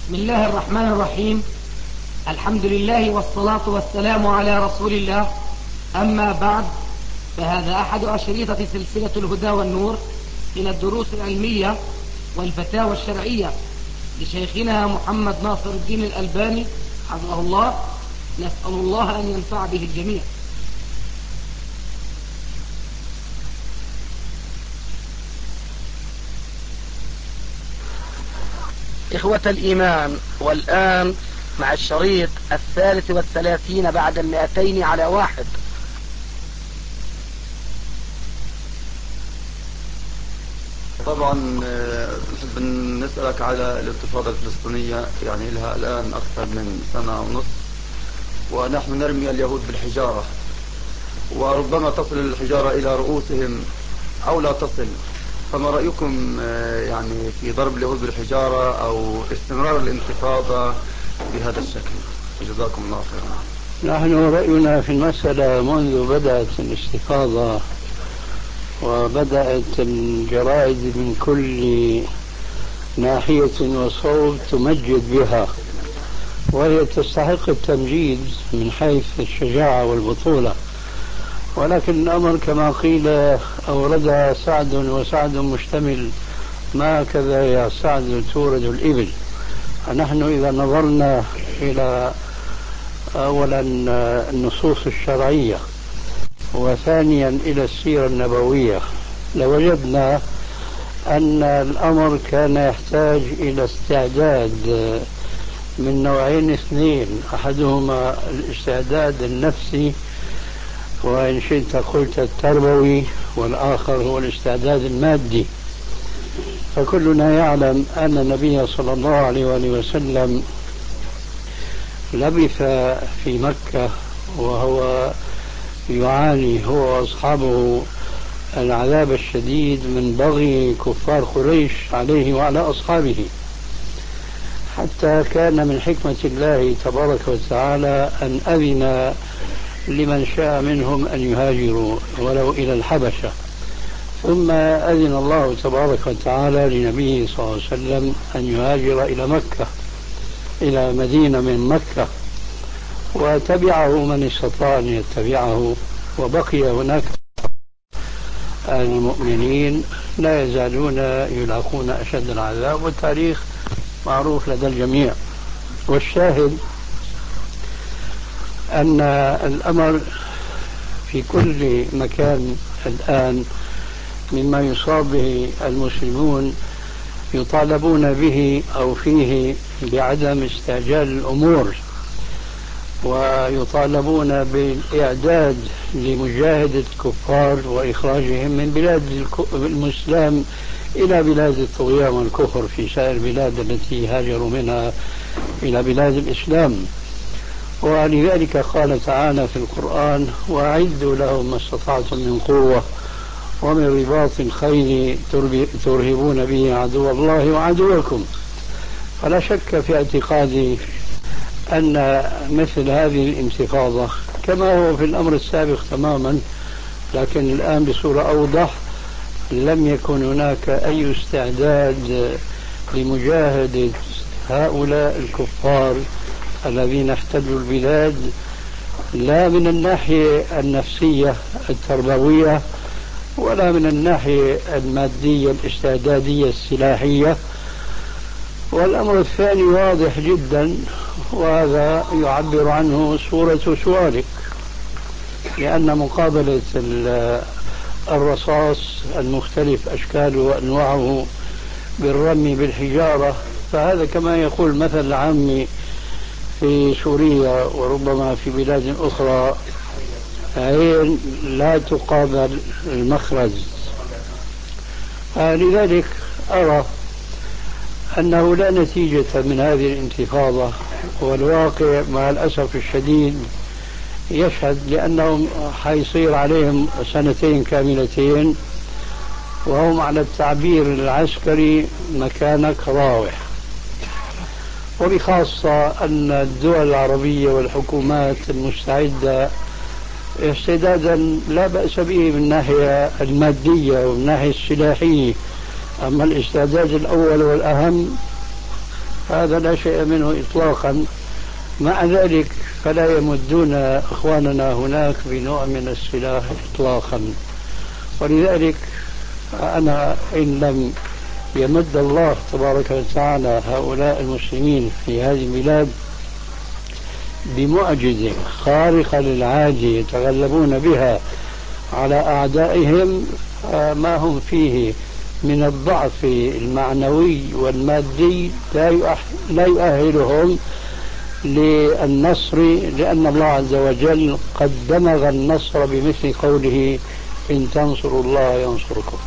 بسم الله الرحمن الرحيم. الحمد لله والصلاة والسلام على رسول الله. أما بعد، فهذا أحد أشريطة سلسلة الهدى والنور من الدروس العلمية والفتاوى الشرعية لشيخنا محمد ناصر الدين الألباني حفظه الله. نسأل الله أن ينفع به الجميع. إخوة الإيمان، والآن مع الشريط 33 بعد 200 على 1. طبعا بنسألك على الانتفاضة الفلسطينية، يعني لها الآن أكثر من سنة ونصف، ونحن نرمي اليهود بالحجارة، وربما تصل الحجارة إلى رؤوسهم أو لا تصل. فما رأيكم يعني في ضرب اليهود بالحجارة أو استمرار الانتفاضة بهذا الشكل؟ جزاكم الله خيرا. نحن رأينا في المسألة منذ بدأت الاستفاضة وبدأت الجرائد من كل ناحية وصوب تمجد بها، وهي تستحق التمجيد من حيث الشجاعة والبطولة، ولكن الأمر كما قيل أوردها سعد وسعد مشتمل، ما كذا يا سعد تورد الإبل. فنحن إذا نظرنا إلى أولا النصوص الشرعية وثانيا إلى السيرة النبوية لوجدنا أن الأمر كان يحتاج إلى استعداد من نوعين اثنين: أحدهما الاستعداد النفسي، وإن شئت قلت التربوي، والآخر هو الاستعداد المادي. فكلنا يعلم أن النبي صلى الله عليه وسلم لبث في مكة وهو يعاني هو وأصحابه العذاب الشديد من بغي كفار قريش عليه وعلى أصحابه، حتى كان من حكمة الله تبارك وتعالى أن أذن لمن شاء منهم أن يهاجروا ولو إلى الحبشة، ثم أذن الله تبارك وتعالى لنبيه صلى الله عليه وسلم أن يهاجر إلى مكة، إلى مدينة من مكة، وتبعه من استطاع أن يتبعه، وبقي هناك المؤمنين لا يزالون يلاقون أشد العذاب، والتاريخ معروف لدى الجميع. والشاهد أن الأمر في كل مكان الآن مما يصاب به المسلمون يطالبون به أو فيه بعدم استعجال الأمور، ويطالبون بالإعداد لمجاهدة الكفار وإخراجهم من بلاد الإسلام إلى بلاد الطغيان والكفر في سائر البلاد التي هاجروا منها إلى بلاد الإسلام. ولذلك قال تعالى في القرآن: وأعدوا لهم ما استطعتم من قوة ومن رباط الخيل ترهبون به عدو الله وعدوكم. فلا شك في اعتقادي أن مثل هذه الانتفاضة كما هو في الأمر السابق تماما، لكن الآن بصورة أوضح، لم يكن هناك أي استعداد لمجاهدة هؤلاء الكفار الذين احتلوا البلاد، لا من الناحية النفسية التربوية ولا من الناحية المادية الاستعدادية السلاحية. والأمر الثاني واضح جدا، وهذا يعبر عنه صورة سؤالك، لأن مقابلة الرصاص المختلف أشكاله وأنواعه بالرمي بالحجارة، فهذا كما يقول مثل عامي في سوريا وربما في بلاد أخرى: عين لا تقابل المخرج. لذلك أرى أنه لا نتيجة من هذه الانتفاضة، والواقع مع الأسف الشديد يشهد، لأنهم حيصير عليهم 2 كاملتين وهم على التعبير العسكري مكانك راوح. وبخاصة أن الدول العربية والحكومات المستعدة استعدادا لا بأس به من الناحية المادية ومن الناحية السلاحية، أما الاستعداد الأول والأهم هذا لا شيء منه إطلاقا. مع ذلك فلا يمدون إخواننا هناك بنوع من السلاح إطلاقا. ولذلك أنا إن لم يمد الله تبارك وتعالى هؤلاء المسلمين في هذه البلاد بمعجزة خارقة للعادة يتغلبون بها على أعدائهم، ما هم فيه من الضعف المعنوي والمادي لا يؤهلهم للنصر، لأن الله عز وجل قد دمغ النصر بمثل قوله إن تنصروا الله ينصركم.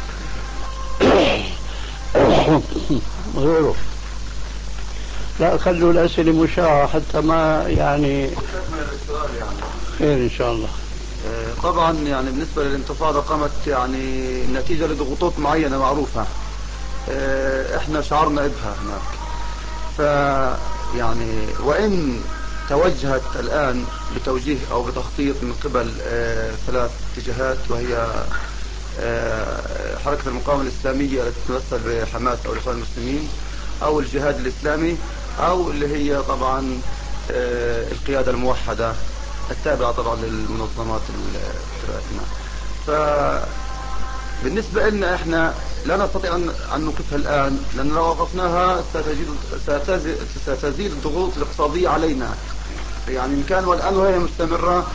غيره لا خلوا الأسئلة مشاعة حتى ما يعني خير إن شاء الله. طبعا يعني بالنسبة للانتفاضة قامت يعني نتيجة لضغوطات معينة معروفة، احنا شعرنا بها هناك. ف يعني وإن توجهت الآن بتوجيه أو بتخطيط من قبل ثلاث اتجاهات، وهي حركة المقاومة الإسلامية التي تتمثل بحماس أو الإخوان المسلمين، أو الجهاد الإسلامي، أو اللي هي طبعا القيادة الموحدة التابعة طبعا للمنظمات التابعة. فبالنسبة لنا احنا لا نستطيع أن نوقفها الآن، لأن لو وقفناها ستزيد الضغوط الاقتصادية علينا. يعني إن كان والآن وهي مستمرة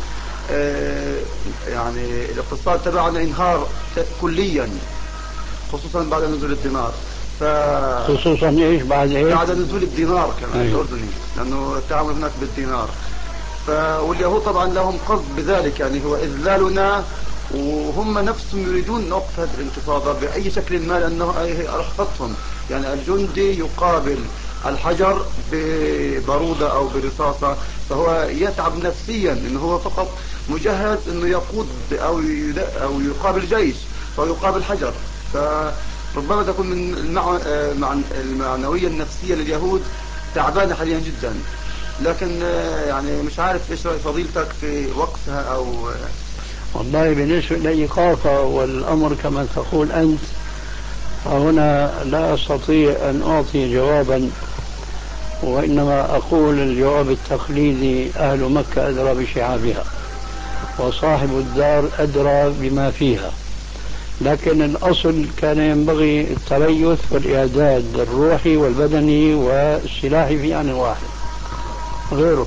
يعني الاقتصاد تبعنا انهار كليا، خصوصا بعد نزول الدينار. خصوصا ايش بعد ايش؟ بعد نزول الدينار كمان الأردني، لأنه التعامل هناك بالدينار. واليهود طبعا لهم قصد بذلك، يعني هو إذلالنا، وهم نفسهم يريدون نوقف هذه الانتفاضة بأي شكل ما، لأنه رخصتهم. يعني الجندي يقابل الحجر ببارودة أو برصاصة، فهو يتعب نفسيا إنه هو فقط مجهز إنه يقود أو يقابل جيش أو يقابل حجر. فربما تكون من المعنوية النفسية لليهود تعبانة حاليا جدا. لكن يعني مش عارف ايش رأي فضيلتك في وقفها او والله بالنسبة لإيقافها والأمر كما تقول أنت، هنا لا أستطيع أن أعطي جوابا، وإنما أقول الجواب التقليدي: أهل مكة أدرى بشعابها، وصاحب الدار أدرى بما فيها. لكن الأصل كان ينبغي التريث والإعداد الروحي والبدني والسلاحي في آن واحد غيره.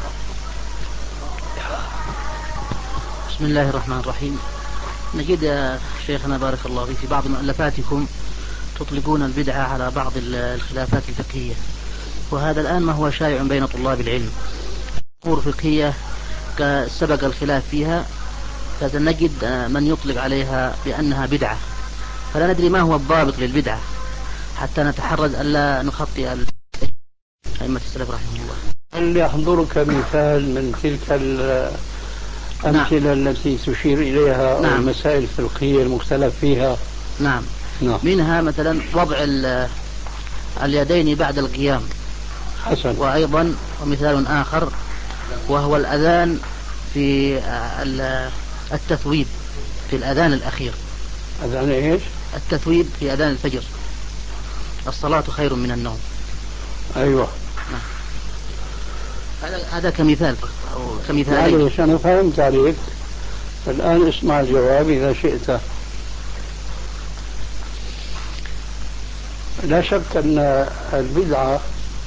بسم الله الرحمن الرحيم. نجد يا شيخنا بارك الله فيك في بعض مؤلفاتكم تطلقون البدعة على بعض الخلافات الفقهية، وهذا الآن ما هو شائع بين طلاب العلم. أمور فقهية سبق الخلاف فيها، فنجد من يطلق عليها بأنها بدعة، فلا ندري ما هو الضابط للبدعة حتى نتحرز ألا نخطئ أئمة السلف رحمه الله. هل يحضرك مثال من تلك الأمثلة التي تشير إليها؟ نعم. المسائل الفقهية المختلف فيها. نعم. منها مثلا وضع اليدين بعد القيام. حسن. وأيضا ومثال آخر وهو الأذان في التثويب في الأذان الأخير. أذان إيش؟ التثويب في أذان الفجر: الصلاة خير من النوم. أيوة. هذا كمثال أو كمثالين. معلش أنا فهمت عليك، الآن اسمع الجواب إذا شئت. لا شك أن البدعة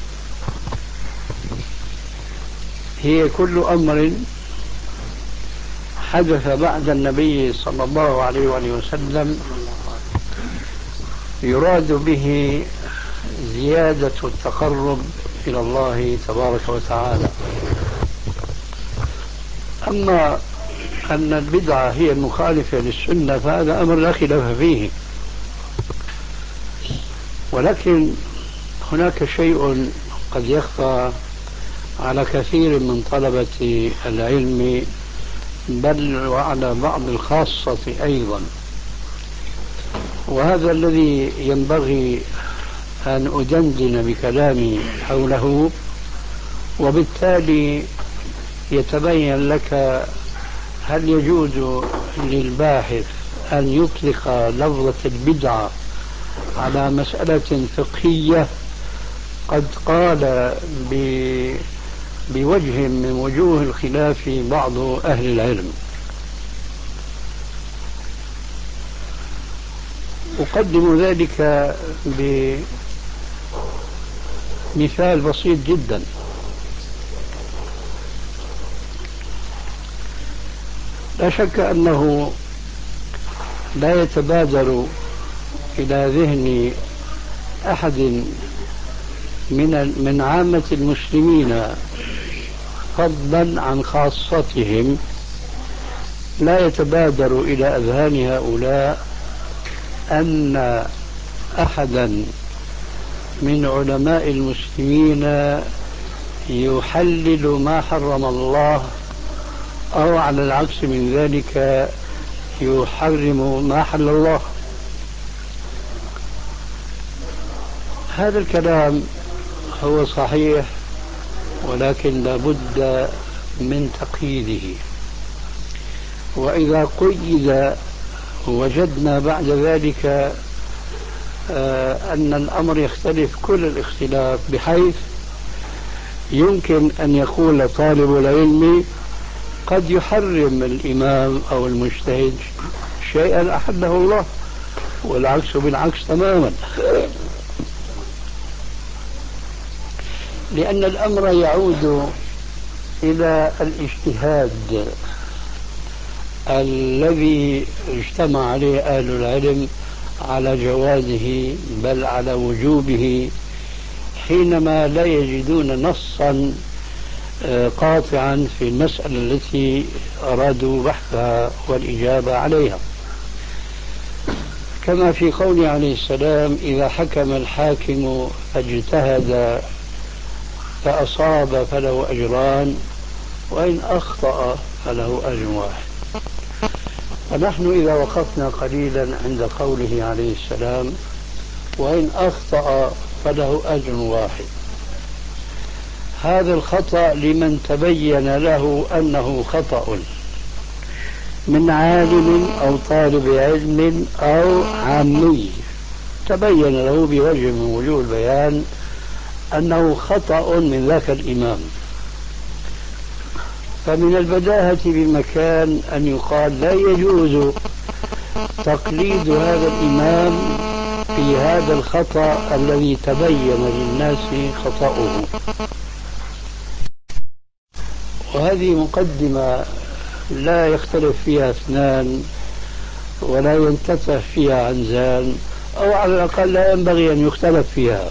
هي كل أمر حدث بعد النبي صلى الله عليه وآله وسلم يراد به زيادة التقرب إلى الله تبارك وتعالى. أما أن البدعة هي المخالفة للسنة فهذا أمر لا خلاف فيه، ولكن هناك شيء قد يخفى على كثير من طلبة العلم، بل وعلى بعض الخاصة أيضا، وهذا الذي ينبغي أن أدندن بكلامي حوله، وبالتالي يتبين لك هل يجوز للباحث أن يطلق لفظة البدعة على مسألة فقهية قد قال بوجه من وجوه الخلاف بعض أهل العلم. أقدم ذلك بمثال بسيط جدا. لا شك أنه لا يتبادر إلى ذهن أحد من عامة المسلمين فضلا عن خاصتهم، لا يتبادر إلى أذهان هؤلاء أن أحدا من علماء المسلمين يحلل ما حرم الله أو على العكس من ذلك يحرم ما حل الله. هذا الكلام هو صحيح، ولكن لابد من تقييده. وإذا قيد وجدنا بعد ذلك أن الأمر يختلف كل الاختلاف، بحيث يمكن أن يقول طالب العلم قد يحرم الإمام أو المجتهد شيئا أحله الله، والعكس بالعكس تماما، لأن الأمر يعود إلى الاجتهاد الذي اجتمع عليه أهل العلم على جوازه بل على وجوبه، حينما لا يجدون نصا قاطعا في المسألة التي أرادوا بحثها والإجابة عليها. كما في قوله عليه السلام: إذا حكم الحاكم فاجتهد فأصاب فله أجران وإن أخطأ فله أجر واحد. فنحن إذا وقفنا قليلا عند قوله عليه السلام: وإن أخطأ فله أجر واحد، هذا الخطأ لمن تبين له أنه خطأ، من عالم أو طالب علم أو عامي تبين له بوجه من وجوه البيان أنه خطأ من ذاك الإمام، فمن البداهة بمكان أن يقال لا يجوز تقليد هذا الإمام في هذا الخطأ الذي تبين للناس خطأه. وهذه مقدمة لا يختلف فيها اثنان ولا ينتفع فيها عنزان، أو على الأقل لا ينبغي أن يختلف فيها.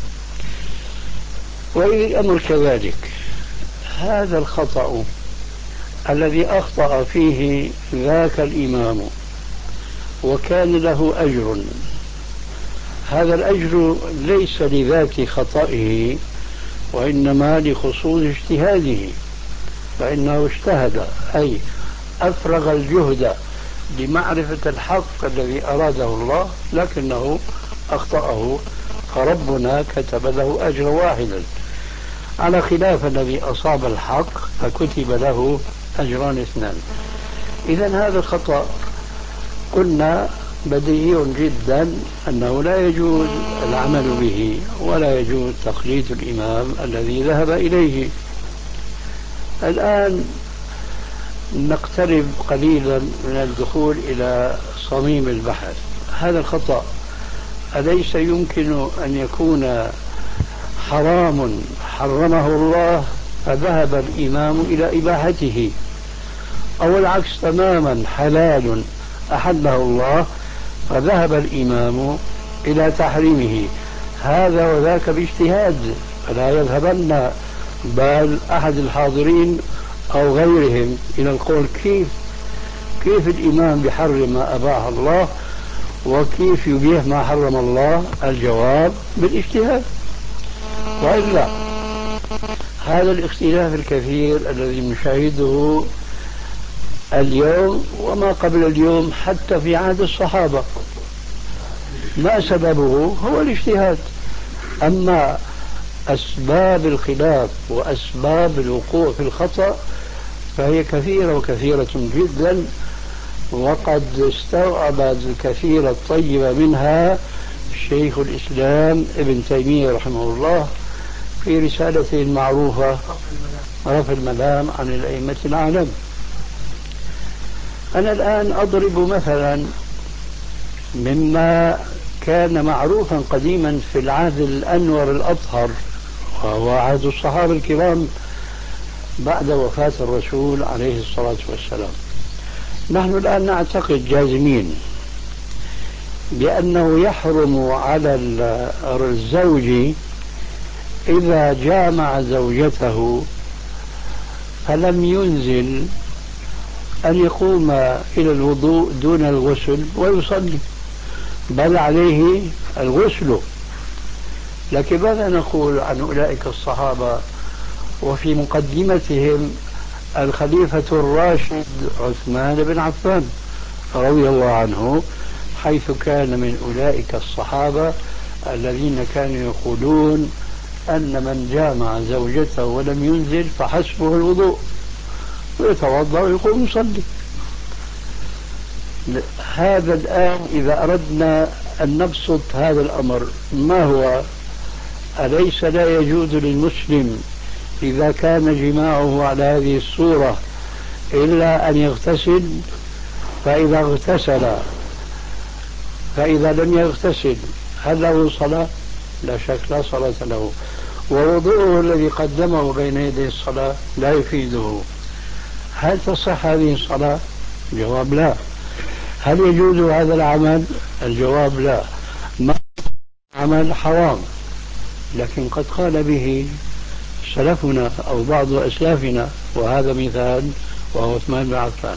وإذا الأمر كذلك، هذا الخطأ الذي أخطأ فيه ذاك الإمام وكان له أجر، هذا الأجر ليس لذات خطئه وإنما لخصوص اجتهاده، فإنه اجتهد أي أفرغ الجهد لمعرفة الحق الذي أراده الله، لكنه أخطأه، فربنا كتب له أجر واحدا، على خلاف الذي أصاب الحق فكتب له أجران اثنان. إذن هذا الخطأ قلنا بديهي جدا أنه لا يجوز العمل به ولا يجوز تقليد الإمام الذي ذهب إليه. الآن نقترب قليلا من الدخول إلى صميم البحث. هذا الخطأ أليس يمكن أن يكون حرام حرمه الله فذهب الإمام إلى إباحته، أو العكس تماما، حلال أحله الله فذهب الإمام إلى تحريمه؟ هذا وذاك باجتهاد، فلا يذهبن بال أحد الحاضرين أو غيرهم إلى القول كيف الإمام بحرم ما أباح الله وكيف يبيح ما حرم الله. الجواب بالاجتهاد. وإلا هذا الاختلاف الكثير الذي نشاهده اليوم وما قبل اليوم حتى في عهد الصحابة، ما سببه؟ هو الاجتهاد. أما أسباب الخلاف وأسباب الوقوع في الخطأ فهي كثيرة وكثيرة جدا، وقد استوعب الكثير الطيب منها شيخ الإسلام ابن تيمية رحمه الله في رسالته المعروفة رفع الملام عن الأئمة الأعلام. أنا الآن أضرب مثلا مما كان معروفا قديما في العهد الأنور الأطهر، وهو عهد الصحابة الكرام بعد وفاة الرسول عليه الصلاة والسلام. نحن الآن نعتقد جازمين بأنه يحرم على الزوج إذا جامع زوجته فلم ينزل أن يقوم إلى الوضوء دون الغسل ويصلي، بل عليه الغسل. لكن ماذا نقول عن أولئك الصحابة وفي مقدمتهم الخليفة الراشد عثمان بن عفان رضي الله عنه، حيث كان من أولئك الصحابة الذين كانوا يقولون أن من جامع زوجته ولم ينزل فحسبه الوضوء ويتوضأ ويقوم يصلي. هذا الآن إذا أردنا أن نبسط هذا الأمر ما هو؟ أليس لا يجوز للمسلم إذا كان جماعه على هذه الصورة إلا أن يغتسل؟ فإذا اغتسل، فإذا لم يغتسل هل له صلاة؟ لا شك لا صلاة له، ووضوءه الذي قدمه بين يدي الصلاة لا يفيده. هل تصح هذه الصلاة؟ الجواب لا. هل يجوز هذا العمل؟ الجواب لا. ما عمل حرام، لكن قد قال به سلفنا أو بعض أسلافنا، وهذا مثال وهو عثمان بن عفان.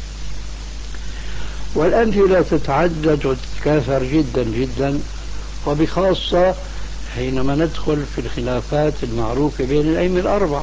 والأمثلة تتعدد وتتكاثر جدا جدا، وبخاصة حينما ندخل في الخلافات المعروفة بين الأئمة الأربعة.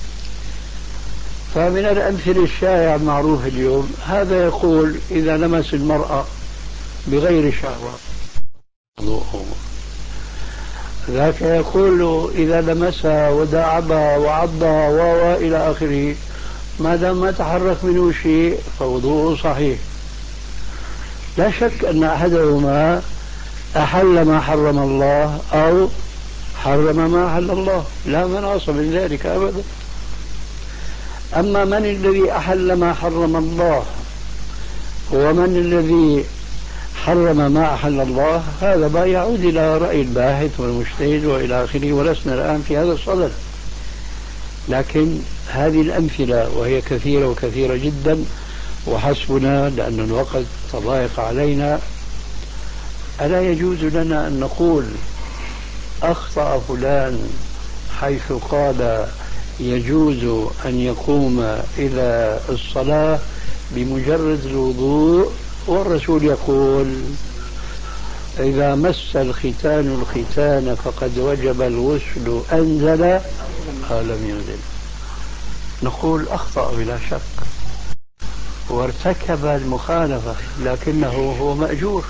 فمن الأمثلة الشائعة المعروفة اليوم هذا يقول إذا لمس المرأة بغير شهوة وضوءه، ذاك يقول إذا لمسها وداعبها وعضها وإلى آخره ما دام ما تحرك منه شيء فوضوءه صحيح. لا شك أن أحدهما أحل ما حرم الله أو حرم ما أحل الله، لا مناص من ذلك أبدا. أما من الذي أحل ما حرم الله ومن الذي حرم ما أحل الله، هذا ما يعود إلى رأي الباحث والمجتهد وإلى آخره، ولسنا الآن في هذا الصدد. لكن هذه الأمثلة وهي كثيرة وكثيرة جدا، وحسبنا لأن الوقت تضايق علينا. ألا يجوز لنا أن نقول أخطأ فلان حيث قال يجوز أن يقوم إلى الصلاة بمجرد الوضوء، والرسول يقول إذا مس الختان الختان فقد وجب الغسل أنزل أو لم ينزل؟ نقول أخطأ بلا شك وارتكب المخالفة، لكنه هو مأجور.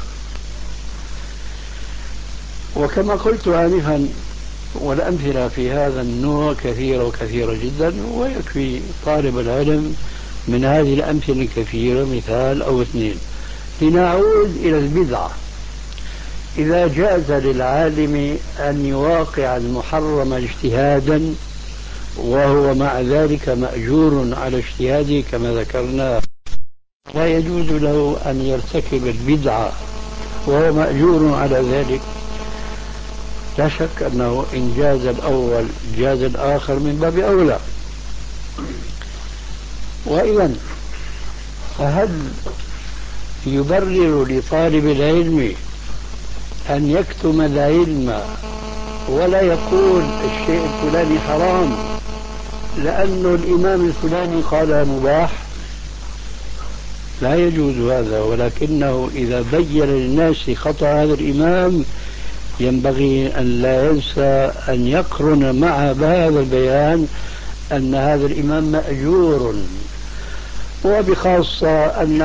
وكما قلت آنفا والأمثلة في هذا النوع كثيرة وكثيرة جدا، ويكفي طالب العلم من هذه الأمثلة الكثيرة مثال أو اثنين. لنعود إلى البدعة. إذا جاز للعالم أن يواقع المحرم اجتهادا وهو مع ذلك مأجور على اجتهاده كما ذكرنا، لا يجوز له أن يرتكب البدعة وهو مأجور على ذلك؟ لا شك أنه إن جاز الأول جاز الآخر من باب أولى. وإذا فهل يبرر لطالب العلم أن يكتم العلم ولا يقول الشيء الفلاني حرام لأنه الإمام الفلاني قال مباح؟ لا يجوز هذا. ولكنه إذا بين للناس خطأ هذا الإمام ينبغي أن لا ينسى أن يقرن مع هذا البيان أن هذا الإمام مأجور. وبخاصة أن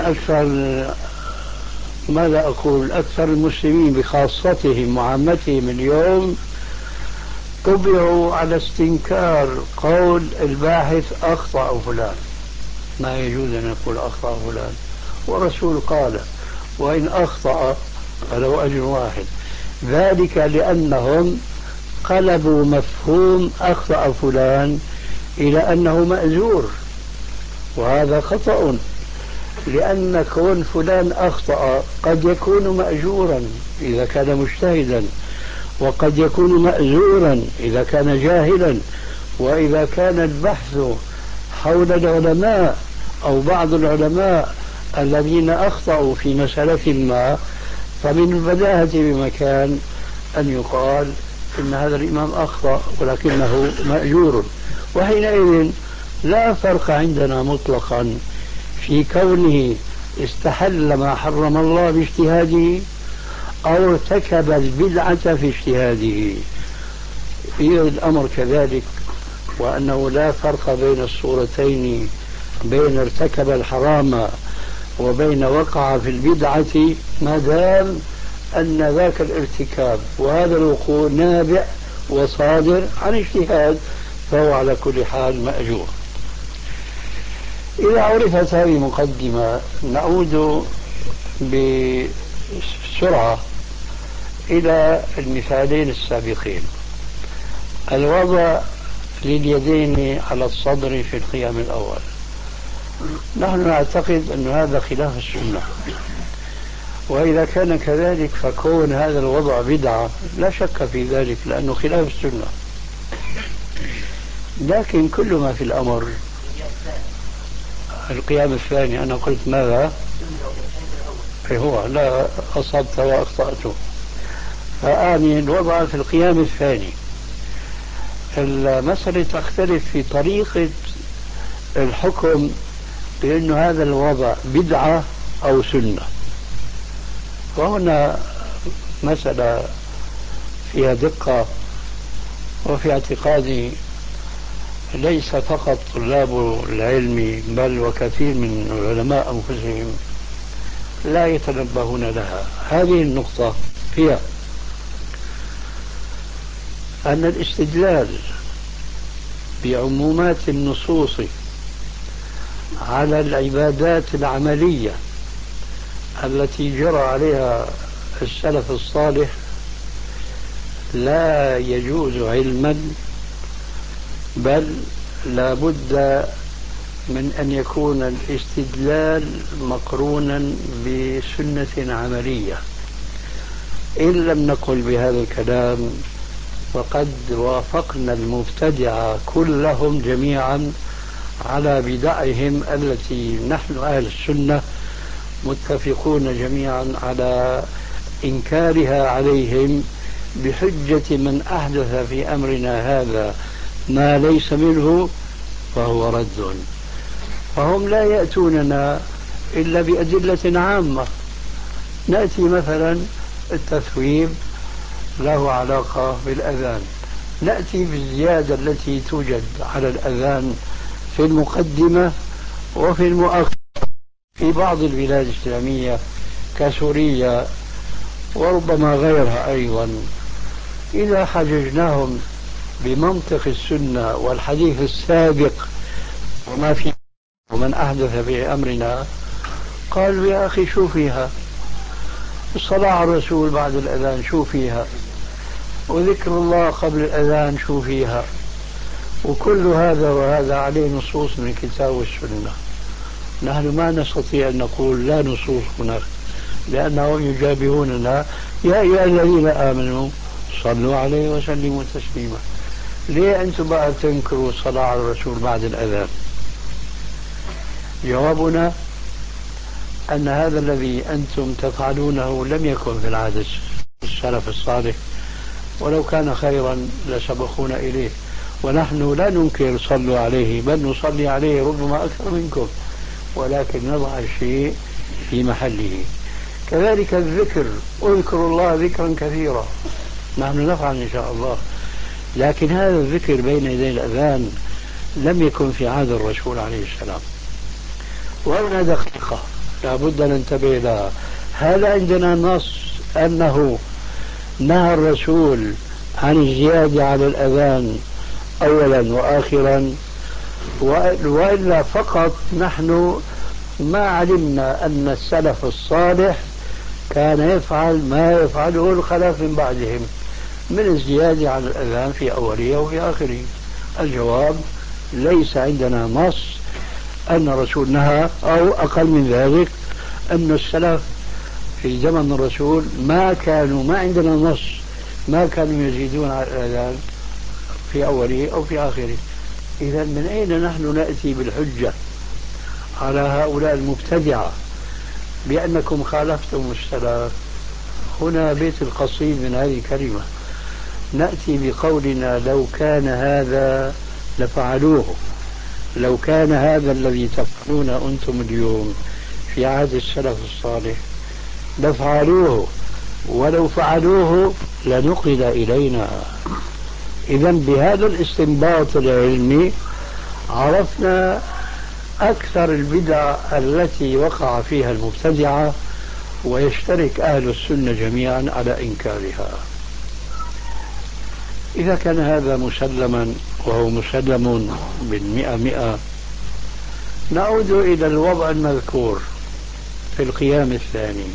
أكثر المسلمين بخاصتهم وعامتهم اليوم طبعوا على استنكار قول الباحث أخطأ فلان. ما يجوز أن يقول أخطأ فلان، والرسول قال وإن أخطأ فله أجر واحد. ذلك لأنهم قلبوا مفهوم أخطأ فلان إلى أنه مأجور، وهذا خطأ، لأن كون فلان أخطأ قد يكون مأجورا إذا كان مجتهدا، وقد يكون مأجورا إذا كان جاهلا. وإذا كان البحث حول العلماء أو بعض العلماء الذين أخطأوا في مسألة ما، فمن البداهة بمكان أن يقال إن هذا الإمام أخطأ ولكنه مأجور. وحينئذ لا فرق عندنا مطلقا في كونه استحل ما حرم الله باجتهاده أو ارتكب البدعة في اجتهاده. إذا الأمر كذلك، وأنه لا فرق بين الصورتين، بين ارتكب الحرام وبين وقع في البدعة، ما دام أن ذاك الارتكاب وهذا الوقوع نابع وصادر عن اجتهاد، فهو على كل حال مأجور. إذا عرفت هذه المقدمة، نعود بسرعة إلى المثالين السابقين. الوضع لليدين على الصدر في القيام الأول، نحن نعتقد أن هذا خلاف السنة، وإذا كان كذلك فكون هذا الوضع بدعة لا شك في ذلك، لأنه خلاف السنة. لكن كل ما في الأمر القيام الثاني، أنا قلت ماذا؟ هو لا أصبت وأخطأت، فأعني الوضع في القيام الثاني. المسألة تختلف في طريقة الحكم بأن هذا الوضع بدعة أو سنة، وهنا مسألة فيها دقة، وفي اعتقادي ليس فقط طلاب العلم بل وكثير من العلماء أنفسهم لا يتنبهون لها. هذه النقطة هي أن الاستدلال بعمومات النصوص على العبادات العملية التي جرى عليها السلف الصالح لا يجوز علما، بل لا بد من أن يكون الاستدلال مقرونا بسنة عملية. إن لم نقل بهذا الكلام فقد وافقنا المبتدعة كلهم جميعا على بدعهم التي نحن أهل السنة متفقون جميعا على إنكارها عليهم بحجة من أحدث في أمرنا هذا ما ليس منه فهو رد. فهم لا يأتوننا إلا بأدلة عامة. نأتي مثلا التثويب له علاقة بالأذان، نأتي بالزيادة التي توجد على الأذان في المقدمة وفي المؤخر في بعض البلاد الإسلامية كسوريا وربما غيرها أيضا. إذا حججناهم بمنطق السنة والحديث السابق وما في ومن أحدث في أمرنا، قالوا يا أخي شو فيها الصلاة على الرسول بعد الأذان، شو فيها وذكر الله قبل الأذان، شو فيها، وكل هذا وهذا عليه نصوص من الكتاب والسنة. نحن ما نستطيع أن نقول لا نصوص هناك، لأنهم يجابهوننا يا أيها الذين آمنوا صلوا عليه وسلموا تسليما. ليه أنتم بقى تنكروا الصلاة على الرسول بعد الأذان؟ جوابنا أن هذا الذي أنتم تفعلونه لم يكن في العادة السلف الصالح، ولو كان خيرا لسبقونا إليه. ونحن لا ننكر صلوا عليه، بل نصلي عليه ربما أكثر منكم، ولكن نضع الشيء في محله. كذلك الذكر، اذكروا الله ذكرا كثيرا، نحن نفعل إن شاء الله، لكن هذا الذكر بين يدي الأذان لم يكن في عهد الرسول عليه السلام. وهنا دقيقة لابد أن ننتبه لها. هل عندنا نص أنه نهى الرسول عن الزيادة على الأذان أولا وآخرا، وإلا فقط نحن ما علمنا أن السلف الصالح كان يفعل ما يفعله الخلف من بعدهم، من الزيادة على الأذان في أوله وفي آخره؟ الجواب: ليس عندنا نص أن الرسول نهى، أو أقل من ذلك أن السلف في زمن الرسول ما عندنا نص، ما كانوا يزيدون على الأذان في أوله أو في آخره. إذا من أين نحن نأتي بالحجة على هؤلاء المبتدعة بأنكم خالفتم السلف؟ هنا بيت القصيد من هذه الكلمة. نأتي بقولنا: لو كان هذا لفعلوه، لو كان هذا الذي تفعلون أنتم اليوم في عهد السلف الصالح لفعلوه، ولو فعلوه لنقل إلينا. إذا بهذا الاستنباط العلمي عرفنا أكثر البدع التي وقع فيها المبتدعة، ويشترك أهل السنة جميعا على إنكارها. إذا كان هذا مسلما، وهو مسلم بالمئة، نعود إلى الوضع المذكور في القيام الثاني.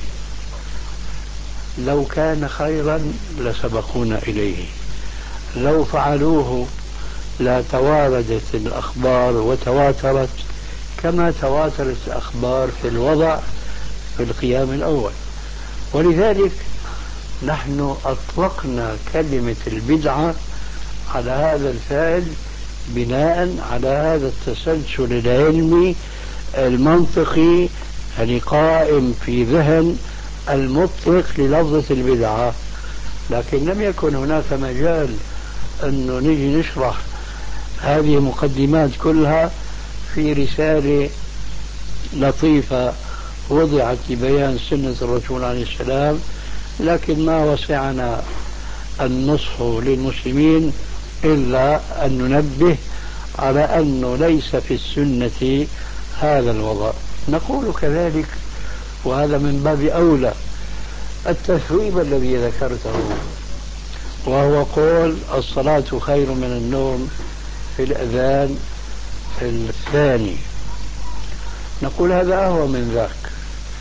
لو كان خيرا لسبقونا إليه، لو فعلوه لا تواردت الأخبار وتواترت كما تواترت الأخبار في الوضع في القيام الأول. ولذلك نحن أطلقنا كلمة البدعة على هذا الفعل بناء على هذا التسلسل العلمي المنطقي القائم في ذهن المطلق للفظة البدعة. لكن لم يكن هناك مجال أنه نجي نشرح هذه المقدمات كلها في رسالة لطيفة وضعت لبيان سنة الرسول عليه السلام. لكن ما وسعنا النصح للمسلمين إلا أن ننبه على أنه ليس في السنة هذا الوضع. نقول كذلك، وهذا من باب أولى، التثويب الذي ذكرته، وهو قول الصلاة خير من النوم في الأذان الثاني، نقول هذا أهوى من ذاك،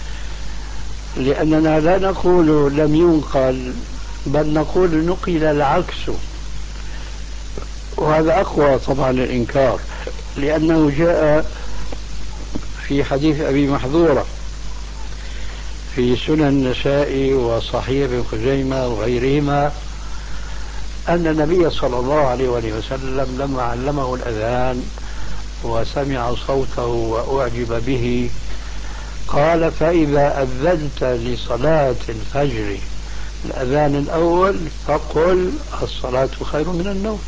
لأننا لا نقول لم ينقل، بل نقول نقل العكس، وهذا أقوى طبعا الإنكار، لأنه جاء في حديث أبي محذورة في سنن النسائي وصحيح ابن خزيمة وغيرهما أن النبي صلى الله عليه وسلم لما علمه الأذان وسمع صوته وأعجب به قال: فإذا أذنت لصلاة الفجر الأذان الأول فقل الصلاة خير من النوم.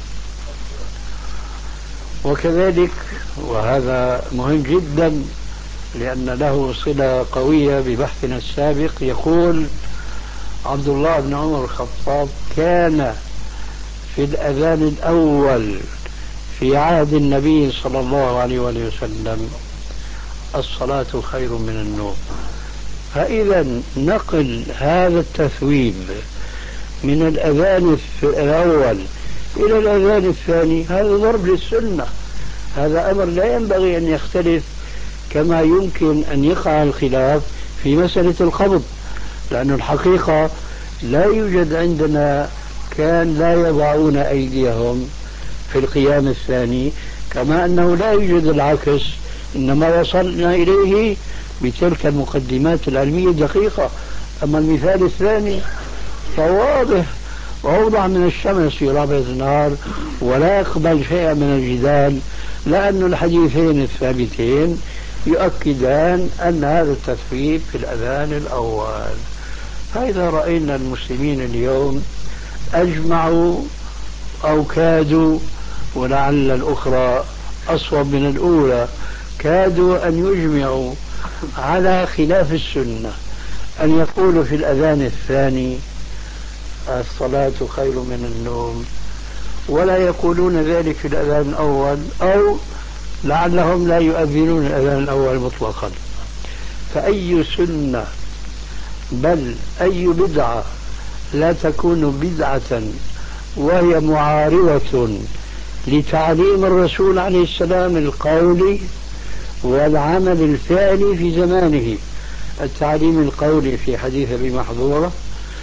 وكذلك، وهذا مهم جدا لأن له صلة قوية ببحثنا السابق، يقول عبد الله بن عمر الخطاب: كان في الأذان الأول في عهد النبي صلى الله عليه وسلم الصلاة خير من النوم. فإذا نقل هذا التثويب من الأذان الأول إلى الأذان الثاني هذا ضرب للسنة، هذا أمر لا ينبغي أن يختلف، كما يمكن أن يقع الخلاف في مسألة القبض، لأن الحقيقة لا يوجد عندنا كان لا يضعون أيديهم في القيام الثاني، كما أنه لا يوجد العكس، إنما وصلنا إليه بتلك المقدمات العلمية الدقيقة. أما المثال الثاني فواضح وأوضح من الشمس في رابعة النهار، ولا يقبل شيئا من الجدال، لأن الحديثين الثابتين يؤكدان أن هذا التثويب في الأذان الأول. فإذا رأينا المسلمين اليوم أجمعوا أو كادوا، ولعل الأخرى أصوب من الأولى، كادوا أن يجمعوا على خلاف السنة، أن يقولوا في الأذان الثاني الصلاة خير من النوم، ولا يقولون ذلك في الأذان الأول، أو لعلهم لا يؤذنون الأذان الأول مطلقا. فأي سنة بل أي بدعة لا تكون بدعة وهي معارضة لتعليم الرسول عليه السلام القولي والعمل الفعلي في زمانه. التعليم القولي في حديث أبي محذورة،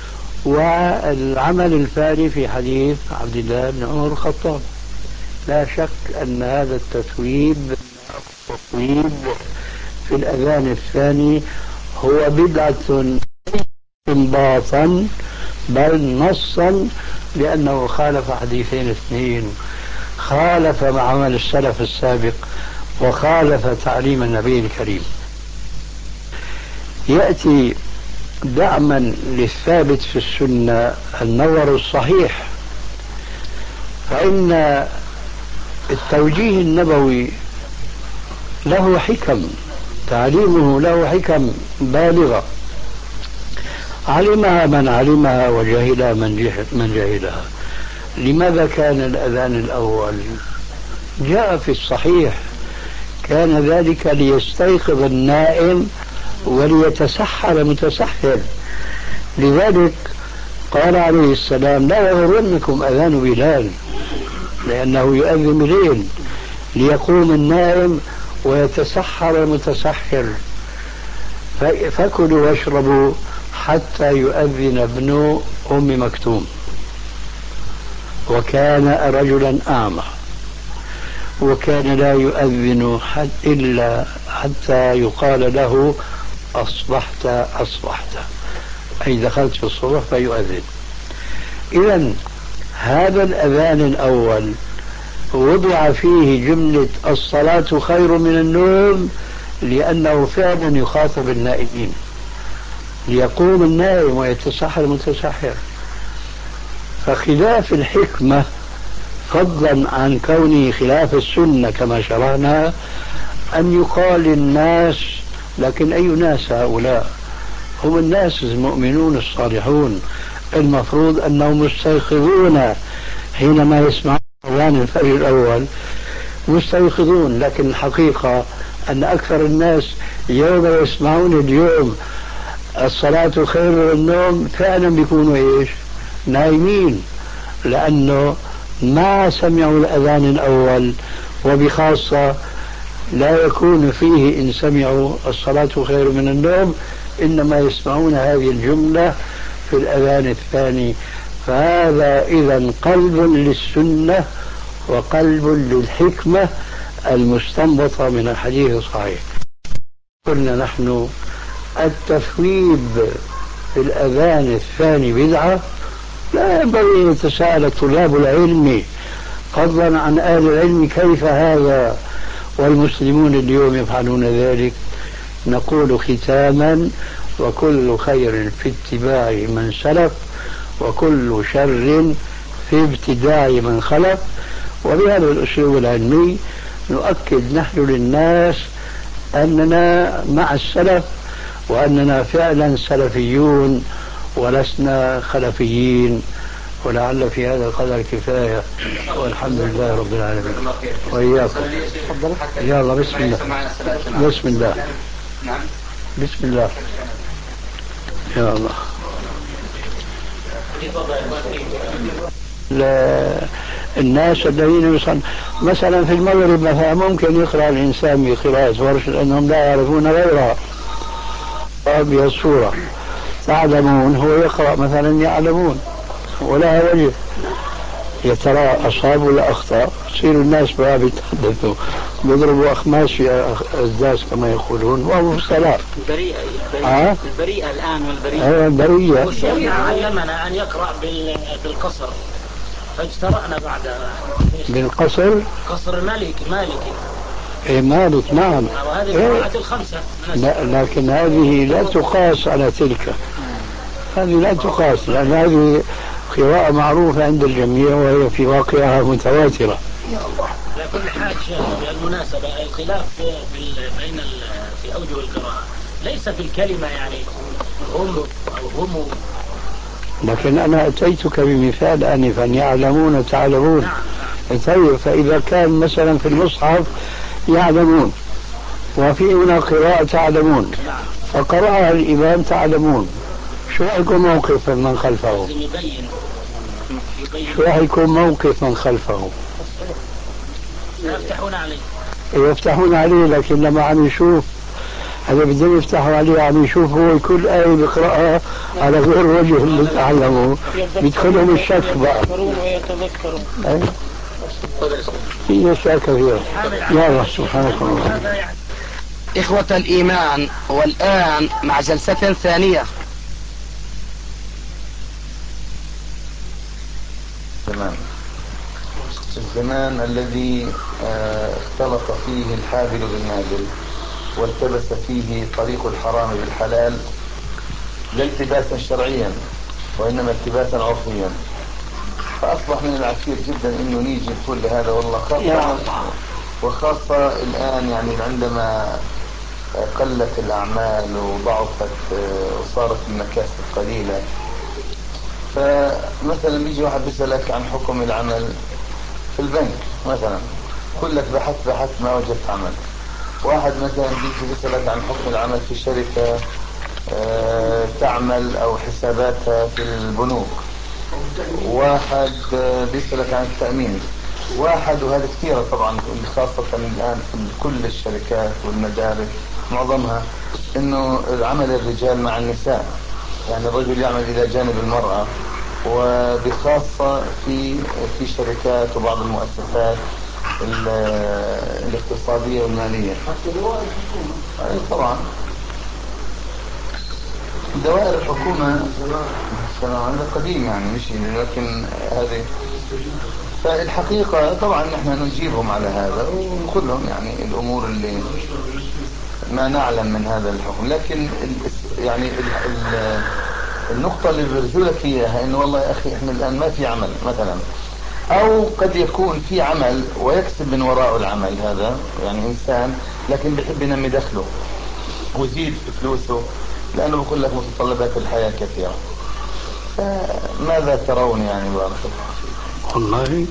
والعمل الثاني في حديث عبد الله بن عمر الخطاب. لا شك أن هذا التثويب في الأذان الثاني هو بدعة استنباطا بل نصا، لأنه خالف حديثين اثنين، خالف عمل السلف السابق وخالف تعليم النبي الكريم. يأتي دعما للثابت في السنة النظر الصحيح، فإن التوجيه النبوي له حكم، تعليمه له حكم بالغة علمها من علمها وجهلها من جهلها. لماذا كان الأذان الأول جاء في الصحيح كان ذلك ليستيقظ النائم وليتسحر متسحر، لذلك قال عليه السلام لا يغرنكم أذان بلال لأنه يؤذن الليل ليقوم النائم ويتسحر المتسحر، فكلوا واشربوا حتى يؤذن ابن أم مكتوم. وكان رجلا أعمى وكان لا يؤذن إلا حتى يقال له أصبحت أصبحت، أي دخلت في الصبح فيؤذن. إذن هذا الأذان الأول وضع فيه جملة الصلاة خير من النوم لأنه فعلا يخاطب النائمين، ليقوم النائم ويتسحر المتسحر. فخلاف الحكمة فضلا عن كونه خلاف السنة كما شرعنا أن يقال للناس، لكن أي ناس هؤلاء؟ هم الناس المؤمنون الصالحون، المفروض أنهم مستيقظون حينما يسمعون أذان الفجر الأول، مستيقظون. لكن الحقيقة أن أكثر الناس يوم يسمعون اليوم الصلاة خير من النوم فعلا بيكونوا إيش؟ نايمين، لأنه ما سمعوا الأذان الأول، وبخاصة لا يكون فيه إن سمعوا الصلاة خير من النوم إنما يسمعون هذه الجملة في الأذان الثاني. فهذا إذن قلب للسنة وقلب للحكمة المستنبطة من الحديث الصحيح. قلنا نحن التثويب في الأذان الثاني بدعة، لا ينبغي أن يتساءل طلاب العلم فضلا عن أهل العلم كيف هذا والمسلمون اليوم يفعلون ذلك. نقول ختاما وكل خير في اتباع من سلف وكل شر في ابتداع من خلف. وبهذا الأسلوب العلمي نؤكد نحن للناس أننا مع السلف وأننا فعلا سلفيون ولسنا خلفيين. ولعل في هذا القدر كفاية، والحمد لله رب العالمين. وإياكم. يلا بسم الله. بسم الله. بسم الله. يا الله. الناس الذين يصلون مثلا في المغرب مثلا ممكن يقرأ الإنسان بقراءة ورش لأنهم لا يعرفون غيرها بهذه الصورة. تعلمون هو يقرأ مثلا يعلمون ولا وجه، يترى أصاب ولا أخطأ، يصير الناس بها بيتحدثوا بيضربوا أخماس في أزداس كما يقولون وهو في الصلاة. البريئة الآن والبريئة. أيوة البريئة. والشريعة علمنا أن يقرأ بالقصر فاجترأنا بعد بالقصر. قصر مالكي. إيه مالك نعم. وهذه قراءة الخمسة. لكن هذه لا تقاس على تلك، هذه لا تقاس لأن هذه قراءة معروفة عند الجميع وهي في واقعها متواترة. على كل حال شيخ بالمناسبة الخلاف بين في أوجه القراءة ليس في الكلمة، يعني هم أو هم. لكن أنا أتيتك بمثال آنفا يعلمون تعلمون. نعم. طيب فإذا كان مثلا في المصحف يعلمون وفي هنا قراءة تعلمون فقرأها الإمام تعلمون، شو يكون موقف من خلفه؟ شو يكون موقف من خلفه؟ يفتحون عليه. يفتحون عليه، لكن لما عم يشوف هذا بدهم يفتحوا عليه عم يشوفوا كل آية بيقرأها على غير وجه اللي تعلموا يدخلهم الشك بقى. في أشياء كثيرة. يلا سبحانك الله. إخوة الإيمان، والآن مع جلسة ثانية. الزمان الذي اختلط فيه الحابل بالنابل والتبس فيه طريق الحرام بالحلال، لا التباسا شرعيا وإنما التباسا عرفيا. فأصبح من العسير جدا إنه نيجي كل هذا، والله خاصة وخاصة الآن يعني عندما قلت الأعمال وضعفت وصارت المكاسب قليلة. فمثلا بيجي واحد بيسألك عن حكم العمل في البنك مثلا، كلك بحثت ما وجدت عمل. واحد مثلا بيجي بيسألك عن حكم العمل في شركة تعمل أو حساباتها في البنوك. واحد بيسألك عن التأمين. واحد، وهذا كثيرة طبعا خاصة الآن في كل الشركات والمدارس معظمها، إنه عمل الرجال مع النساء، يعني الرجل يعمل إلى جانب المرأة، وبخاصة في شركات وبعض المؤسسات الاقتصادية والمالية. طبعا دوائر الحكومة هذا قديم يعني مش، لكن هذه فالحقيقة طبعا نحن نجيبهم على هذا ونقولهم يعني الأمور اللي ما نعلم من هذا الحكم. لكن يعني النقطة اللي برجولك إياها إنه والله يا أخي إحنا الآن ما في عمل مثلا، أو قد يكون في عمل ويكسب من وراء العمل هذا يعني إنسان، لكن بيحب ينمي دخله ويزيد فلوسه، لأنه بقول لك متطلبات الحياة كثيرة. فماذا ترون يعني بارك الله فيكم؟ والله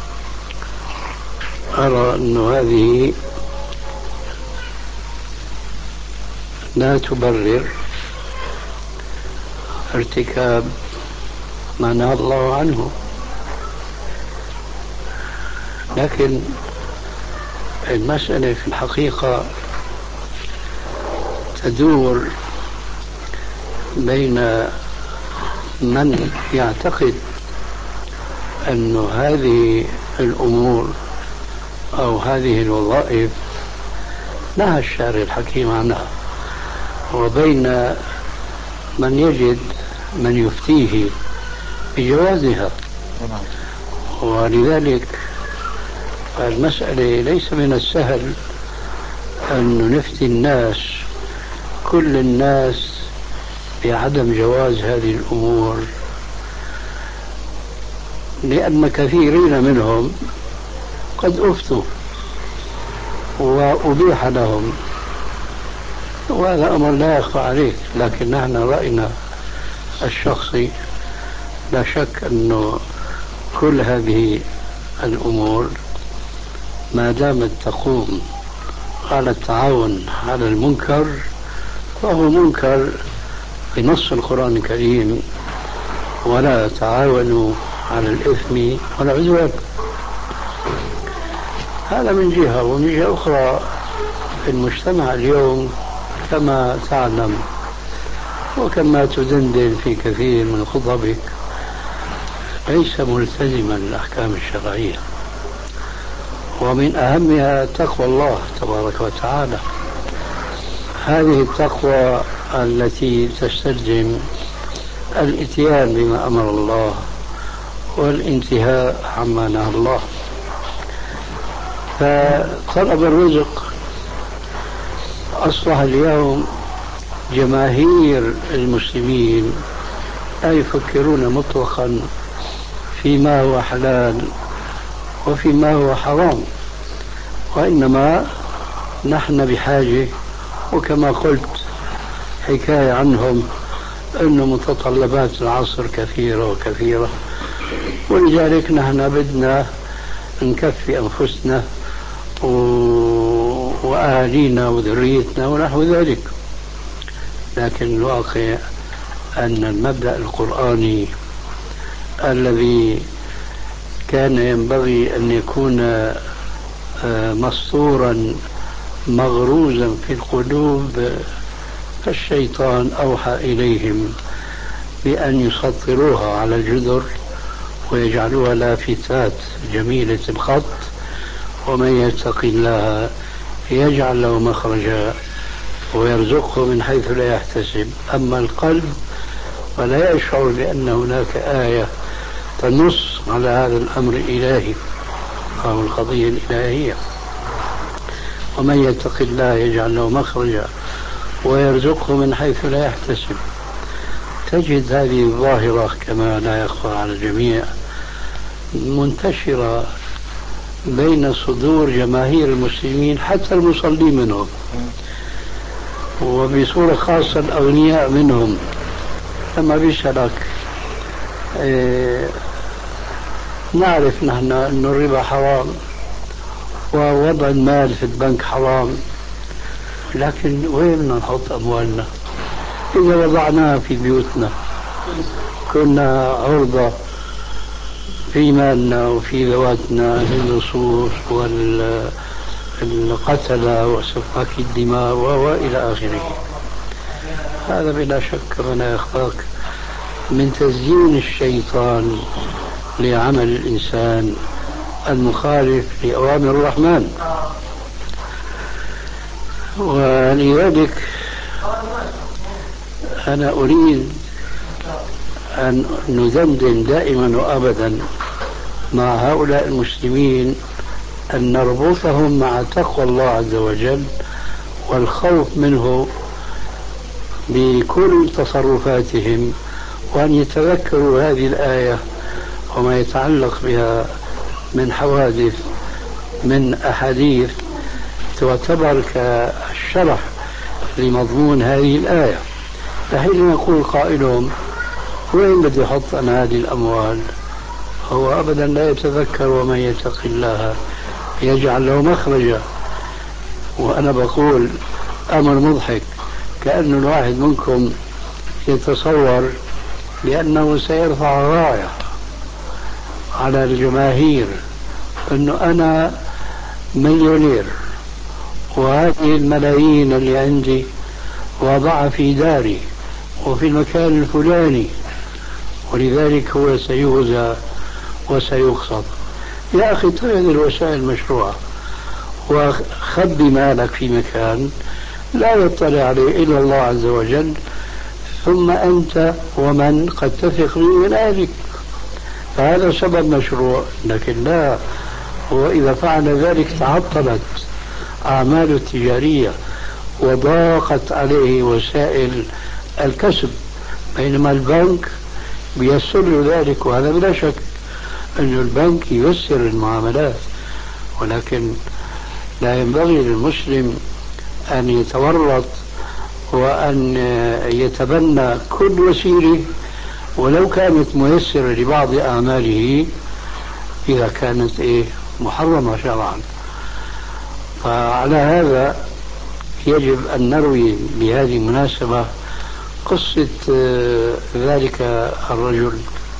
أرى أن هذه لا تبرر ارتكاب ما نهى الله عنه، لكن المسألة في الحقيقة تدور بين من يعتقد أن هذه الأمور أو هذه الوظائف نهى الشارع الحكيم عنها، وبين من يجد من يفتيه بجوازها. ولذلك المسألة ليس من السهل أن نفتي الناس كل الناس بعدم جواز هذه الأمور، لأن كثيرين منهم قد أفتوا وأبيح لهم، وهذا أمر لا يخفى عليك. لكن نحن رأينا الشخصي لا شك أنه كل هذه الأمور ما دامت تقوم على التعاون على المنكر فهو منكر بنص القرآن الكريم: ولا تعاونوا على الإثم والعدوان. هذا من جهة. ومن جهة أخرى المجتمع اليوم كما تعلم وكما تدندن في كثير من خطبك ليس ملتزما بالأحكام الشرعية، ومن أهمها تقوى الله تبارك وتعالى. هذه التقوى التي تستلزم الاتيان بما أمر الله والانتهاء عما نهى الله. فطلب الرزق أصبح اليوم جماهير المسلمين لا يفكرون مطلقا فيما هو حلال وفيما هو حرام، وإنما نحن بحاجة، وكما قلت حكاية عنهم أن متطلبات العصر كثيرة وكثيرة، ولذلك نحن بدنا نكفي أنفسنا وأهالينا وذريتنا ونحو ذلك. لكن الواقع أن المبدأ القرآني الذي كان ينبغي أن يكون مسطورا مغروزا في القلوب، فالشيطان أوحى إليهم بأن يسطروها على الجدر ويجعلوها لافتات جميلة الخط. ومن يتق الله يجعل له مخرجا ويرزقه من حيث لا يحتسب. أما القلب فلا يشعر بأن هناك آية تنص على هذا الأمر الإلهي أو القضية الإلهية. ومن يتق الله يجعل له مخرجا ويرزقه من حيث لا يحتسب. تجد هذه الظاهرة كما لا يخفى على الجميع منتشرة بين صدور جماهير المسلمين حتى المصلين منهم، وبصورة خاصة الأغنياء منهم. لما بيسألك نعرف نحن أن الربا حرام ووضع المال في البنك حرام، لكن وين بدنا نحط أموالنا؟ إذا وضعناها في بيوتنا كنا عرضة في مالنا وفي ذواتنا للصوص والقتلة وسفاك الدماء وإلى آخره. هذا بلا شك ولا يخفاك من تزيين الشيطان لعمل الإنسان المخالف لأوامر الرحمن. ولذلك أنا أريد أن ندندن دائما وأبدا مع هؤلاء المسلمين أن نربطهم مع تقوى الله عز وجل والخوف منه بكل تصرفاتهم، وأن يتذكروا هذه الآية وما يتعلق بها من حوادث من أحاديث تعتبر كالشرح لمضمون هذه الآية. فحين يقول قائلهم وين بدي أحط أنا هذه الأموال، هو أبدا لا يتذكر ومن يتق الله يجعل له مخرجا. وأنا بقول أمر مضحك، كأن الواحد منكم يتصور بأنه سيرفع راية على الجماهير أنه أنا مليونير وهذه الملايين اللي عندي وضعها في داري وفي المكان الفلاني، ولذلك هو سيهزى وسيقصد. يا أخي طيب الوسائل مشروعة، وخبي مالك في مكان لا يطلع عليه إلا الله عز وجل، ثم أنت ومن قد تثق به من أهلك، فهذا سبب مشروع. لكن لا، وإذا فعل ذلك تعطلت أعماله التجارية وضاقت عليه وسائل الكسب، بينما البنك بيسر له ذلك. وهذا بلا شك أن البنك ييسر المعاملات، ولكن لا ينبغي للمسلم أن يتورط وأن يتبنى كل وسيلة ولو كانت ميسرة لبعض أعماله إذا كانت محرمة شرعا. فعلى هذا يجب أن نروي بهذه المناسبة قصة ذلك الرجل